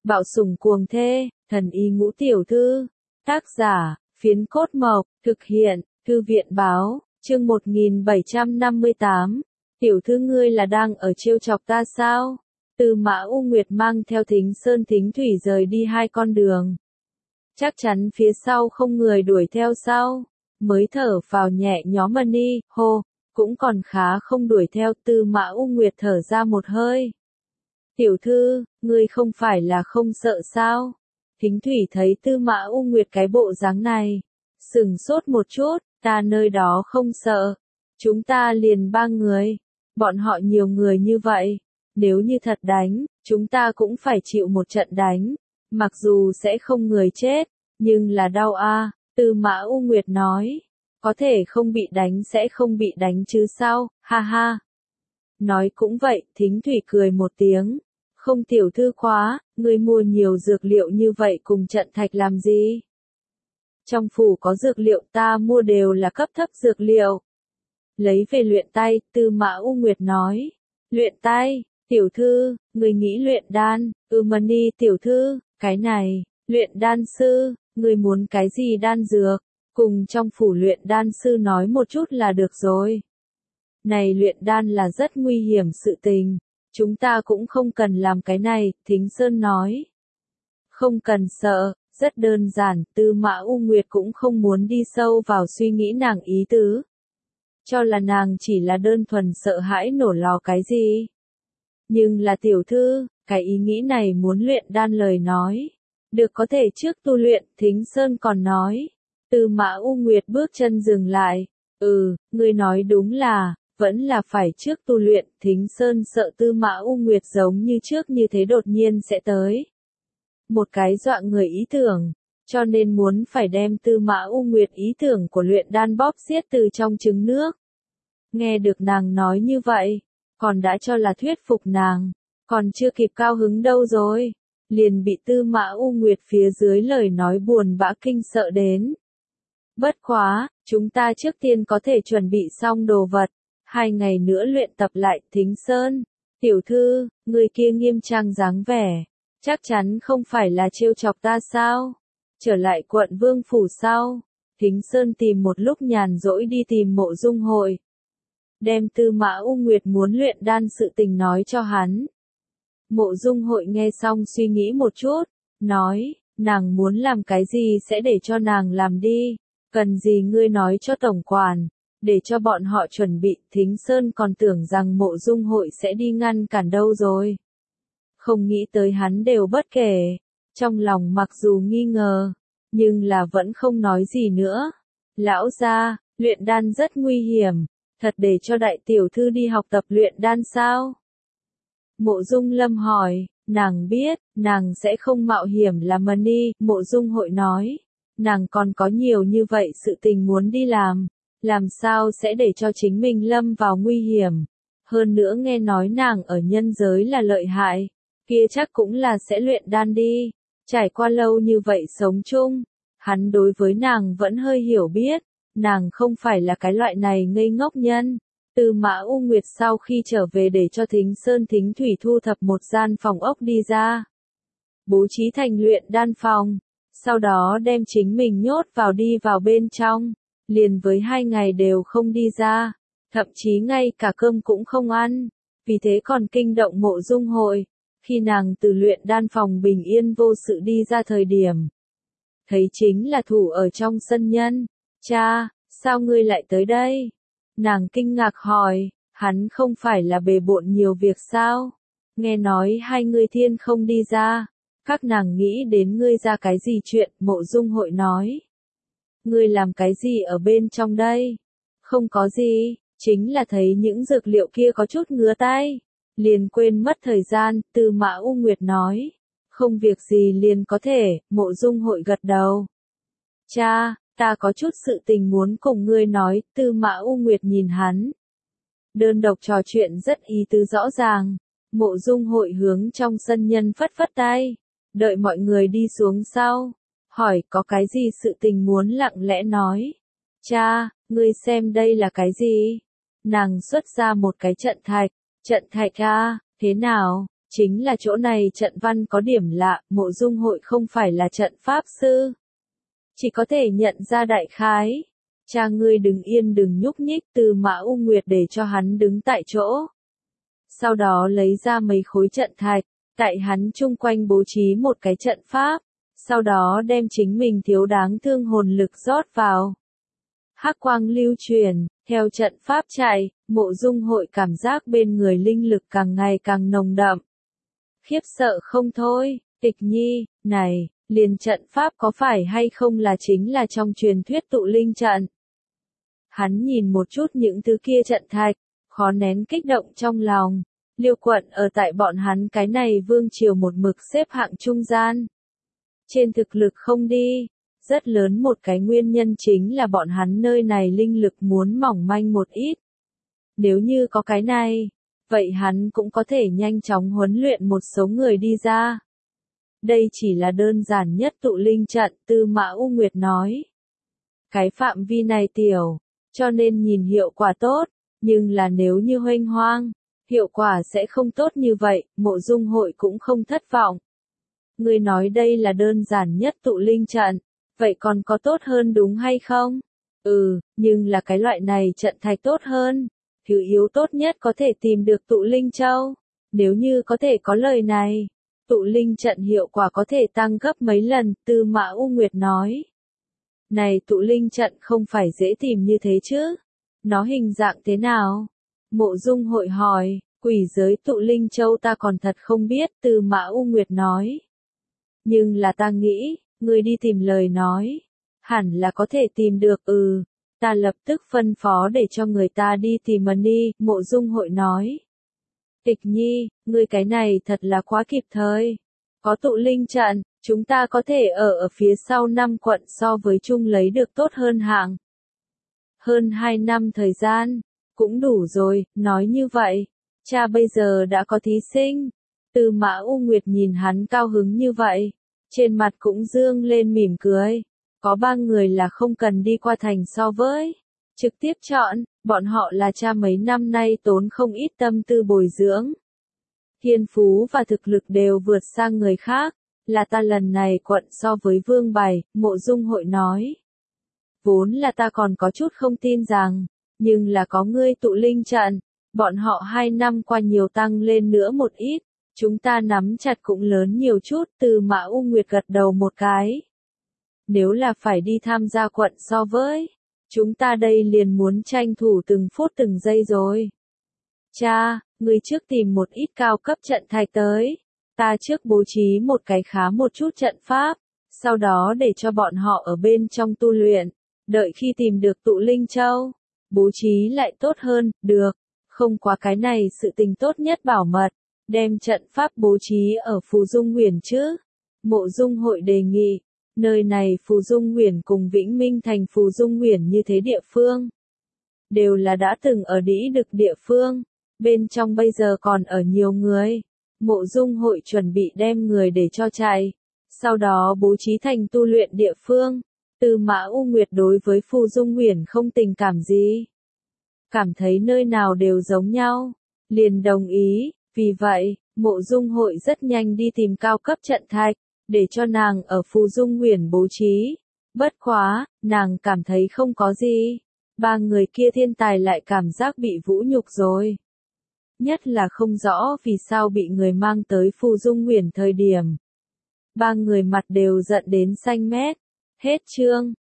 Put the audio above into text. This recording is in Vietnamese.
Bạo sủng cuồng thê, thần y ngũ tiểu thư. Tác giả, Phiến Cốt Mộc, thực hiện, Thư viện báo, chương 1758. Tiểu thư ngươi là đang ở trêu chọc ta sao? Tư Mã U Nguyệt mang theo Thính Sơn Thính Thủy rời đi hai con đường. Chắc chắn phía sau không người đuổi theo sao? Mới thở vào nhẹ nhõm đi, hô, cũng còn khá không đuổi theo. Tư Mã U Nguyệt thở ra một hơi. Tiểu thư, ngươi không phải là không sợ sao? Thính Thủy thấy Tư Mã U Nguyệt cái bộ dáng này, sửng sốt một chút, ta nơi đó không sợ. Chúng ta liền 3 người, bọn họ nhiều người như vậy, nếu như thật đánh, chúng ta cũng phải chịu một trận đánh, mặc dù sẽ không người chết, nhưng là đau a. Tư Mã U Nguyệt nói, có thể không bị đánh sẽ không bị đánh chứ sao, ha ha. Nói cũng vậy, Thính Thủy cười một tiếng. Không tiểu thư quá, ngươi mua nhiều dược liệu như vậy cùng trận thạch làm gì? Trong phủ có dược liệu ta mua đều là cấp thấp dược liệu. Lấy về luyện tay, Tư Mã U Nguyệt nói. Luyện tay, tiểu thư, ngươi nghĩ luyện đan, Mani tiểu thư, cái này, luyện đan sư, ngươi muốn cái gì đan dược, cùng trong phủ luyện đan sư nói một chút là được rồi. Này luyện đan là rất nguy hiểm sự tình. Chúng ta cũng không cần làm cái này, Thính Sơn nói. Không cần sợ, rất đơn giản, Tư Mã U Nguyệt cũng không muốn đi sâu vào suy nghĩ nàng ý tứ. Cho là nàng chỉ là đơn thuần sợ hãi nổ lò cái gì. Nhưng là tiểu thư, cái ý nghĩ này muốn luyện đan lời nói. Được có thể trước tu luyện, Thính Sơn còn nói. Tư Mã U Nguyệt bước chân dừng lại. Ngươi nói đúng là. Vẫn là phải trước tu luyện, Thính Sơn sợ Tư Mã U Nguyệt giống như trước như thế đột nhiên sẽ tới. Một cái dọa người ý tưởng, cho nên muốn phải đem Tư Mã U Nguyệt ý tưởng của luyện đan bóp xiết từ trong trứng nước. Nghe được nàng nói như vậy, còn đã cho là thuyết phục nàng, còn chưa kịp cao hứng đâu rồi, liền bị Tư Mã U Nguyệt phía dưới lời nói buồn bã kinh sợ đến. Bất quá, chúng ta trước tiên có thể chuẩn bị xong đồ vật. 2 ngày nữa luyện tập lại, Thính Sơn. Tiểu thư, người kia nghiêm trang dáng vẻ. Chắc chắn không phải là trêu chọc ta sao? Trở lại quận Vương Phủ sau. Thính Sơn tìm một lúc nhàn rỗi đi tìm Mộ Dung Hội. Đem Tư Mã U Nguyệt muốn luyện đan sự tình nói cho hắn. Mộ Dung Hội nghe xong suy nghĩ một chút. Nói, nàng muốn làm cái gì sẽ để cho nàng làm đi. Cần gì ngươi nói cho tổng quản. Để cho bọn họ chuẩn bị, Thính Sơn còn tưởng rằng Mộ Dung Hội sẽ đi ngăn cản đâu rồi. Không nghĩ tới hắn đều bất kể, trong lòng mặc dù nghi ngờ, nhưng là vẫn không nói gì nữa. Lão gia, luyện đan rất nguy hiểm, thật để cho đại tiểu thư đi học tập luyện đan sao? Mộ Dung Lâm hỏi, nàng biết, nàng sẽ không mạo hiểm làm Mani, Mộ Dung Hội nói, nàng còn có nhiều như vậy sự tình muốn đi làm sao sẽ để cho chính mình lâm vào nguy hiểm. Hơn nữa nghe nói nàng ở nhân giới là lợi hại, kia chắc cũng là sẽ luyện đan đi. Trải qua lâu như vậy sống chung, hắn đối với nàng vẫn hơi hiểu biết, nàng không phải là cái loại này ngây ngốc nhân. Tư Mã U Nguyệt sau khi trở về để cho Thính Sơn Thính Thủy thu thập một gian phòng ốc đi ra. Bố trí thành luyện đan phòng, sau đó đem chính mình nhốt vào đi vào bên trong. Liền với 2 ngày đều không đi ra, thậm chí ngay cả cơm cũng không ăn, vì thế còn kinh động Mộ Dung Hội. Khi nàng từ luyện đan phòng bình yên vô sự đi ra thời điểm, thấy chính là thủ ở trong sân nhân. Cha, sao ngươi lại tới đây? Nàng kinh ngạc hỏi, hắn không phải là bề bộn nhiều việc sao? Nghe nói hai ngươi thiên không đi ra, các nàng nghĩ đến ngươi ra cái gì chuyện, Mộ Dung Hội nói. Ngươi làm cái gì ở bên trong đây? Không có gì, chính là thấy những dược liệu kia có chút ngứa tay. Liền quên mất thời gian, Tư Mã U Nguyệt nói. Không việc gì liền có thể, Mộ Dung Hội gật đầu. Cha, ta có chút sự tình muốn cùng ngươi nói, Tư Mã U Nguyệt nhìn hắn. Đơn độc trò chuyện rất ý tứ rõ ràng. Mộ Dung Hội hướng trong sân nhân phất phất tay. Đợi mọi người đi xuống sau. Hỏi có cái gì sự tình muốn lặng lẽ nói. Cha, ngươi xem đây là cái gì? Nàng xuất ra một cái trận thạch. Trận thạch à, thế nào? Chính là chỗ này trận văn có điểm lạ, Mộ Dung Hội không phải là trận pháp sư. Chỉ có thể nhận ra đại khái. Cha ngươi đứng yên đừng nhúc nhích, Tư Mã U Nguyệt để cho hắn đứng tại chỗ. Sau đó lấy ra mấy khối trận thạch, tại hắn chung quanh bố trí một cái trận pháp. Sau đó đem chính mình thiếu đáng thương hồn lực rót vào. Hắc quang lưu truyền, theo trận pháp chạy, Mộ Dung Hội cảm giác bên người linh lực càng ngày càng nồng đậm. Khiếp sợ không thôi, Tịch Nhi, này, liền trận pháp có phải hay không là chính là trong truyền thuyết tụ linh trận. Hắn nhìn một chút những thứ kia trận thạch, khó nén kích động trong lòng. Liêu quận ở tại bọn hắn cái này vương triều một mực xếp hạng trung gian. Trên thực lực không đi, rất lớn một cái nguyên nhân chính là bọn hắn nơi này linh lực muốn mỏng manh một ít. Nếu như có cái này, vậy hắn cũng có thể nhanh chóng huấn luyện một số người đi ra. Đây chỉ là đơn giản nhất tụ linh trận, Tư Mã U Nguyệt nói. Cái phạm vi này tiểu, cho nên nhìn hiệu quả tốt, nhưng là nếu như huênh hoang, hiệu quả sẽ không tốt như vậy, Mộ Dung Hội cũng không thất vọng. Ngươi nói đây là đơn giản nhất tụ linh trận, vậy còn có tốt hơn đúng hay không? Nhưng là cái loại này trận thạch tốt hơn. Thứ yếu tốt nhất có thể tìm được tụ linh châu. Nếu như có thể có lời này, tụ linh trận hiệu quả có thể tăng gấp mấy lần, Tư Mã U Nguyệt nói. Này tụ linh trận không phải dễ tìm như thế chứ? Nó hình dạng thế nào? Mộ Dung Hội hỏi, quỷ giới tụ linh châu ta còn thật không biết, Tư Mã U Nguyệt nói. Nhưng là ta nghĩ, ngươi đi tìm lời nói. Hẳn là có thể tìm được ta lập tức phân phó để cho người ta đi tìm Mani, Mộ Dung Hội nói. Tịch Nhi, ngươi cái này thật là quá kịp thời. Có tụ linh trận, chúng ta có thể ở phía sau 5 quận so với chung lấy được tốt hơn hạng. Hơn 2 năm thời gian, cũng đủ rồi, nói như vậy. Cha bây giờ đã có thí sinh. Tư Mã U Nguyệt nhìn hắn cao hứng như vậy, trên mặt cũng dương lên mỉm cười. Có 3 người là không cần đi qua thành so với. Trực tiếp chọn, bọn họ là cha mấy năm nay tốn không ít tâm tư bồi dưỡng. Thiên phú và thực lực đều vượt sang người khác, là ta lần này quận so với Vương Bày, Mộ Dung Hội nói. Vốn là ta còn có chút không tin rằng, nhưng là có ngươi tụ linh trận, bọn họ 2 năm qua nhiều tăng lên nữa một ít, chúng ta nắm chặt cũng lớn nhiều chút, Tư Mã U Nguyệt gật đầu một cái. Nếu là phải đi tham gia quận so với, chúng ta đây liền muốn tranh thủ từng phút từng giây rồi. Cha, ngươi trước tìm một ít cao cấp trận thạch tới, ta trước bố trí một cái khá một chút trận pháp, sau đó để cho bọn họ ở bên trong tu luyện, đợi khi tìm được tụ linh châu, bố trí lại tốt hơn, được, không quá cái này sự tình tốt nhất bảo mật, đem trận pháp bố trí ở Phù Dung Nguyền chứ. Mộ Dung Hội đề nghị. Nơi này Phù Dung Nguyền cùng Vĩnh Minh thành Phù Dung Nguyền như thế địa phương. Đều là đã từng ở đĩ đực địa phương. Bên trong bây giờ còn ở nhiều người. Mộ Dung Hội chuẩn bị đem người để cho chạy. Sau đó bố trí thành tu luyện địa phương. Tư Mã U Nguyệt đối với Phù Dung Nguyền không tình cảm gì. Cảm thấy nơi nào đều giống nhau. Liền đồng ý. Vì vậy, Mộ Dung Hội rất nhanh đi tìm cao cấp trận thạch. Để cho nàng ở Phù Dung Nguyền bố trí. Bất quá, nàng cảm thấy không có gì. 3 người kia thiên tài lại cảm giác bị vũ nhục rồi. Nhất là không rõ vì sao bị người mang tới Phù Dung Nguyền thời điểm. 3 người mặt đều giận đến xanh mét. Hết chương.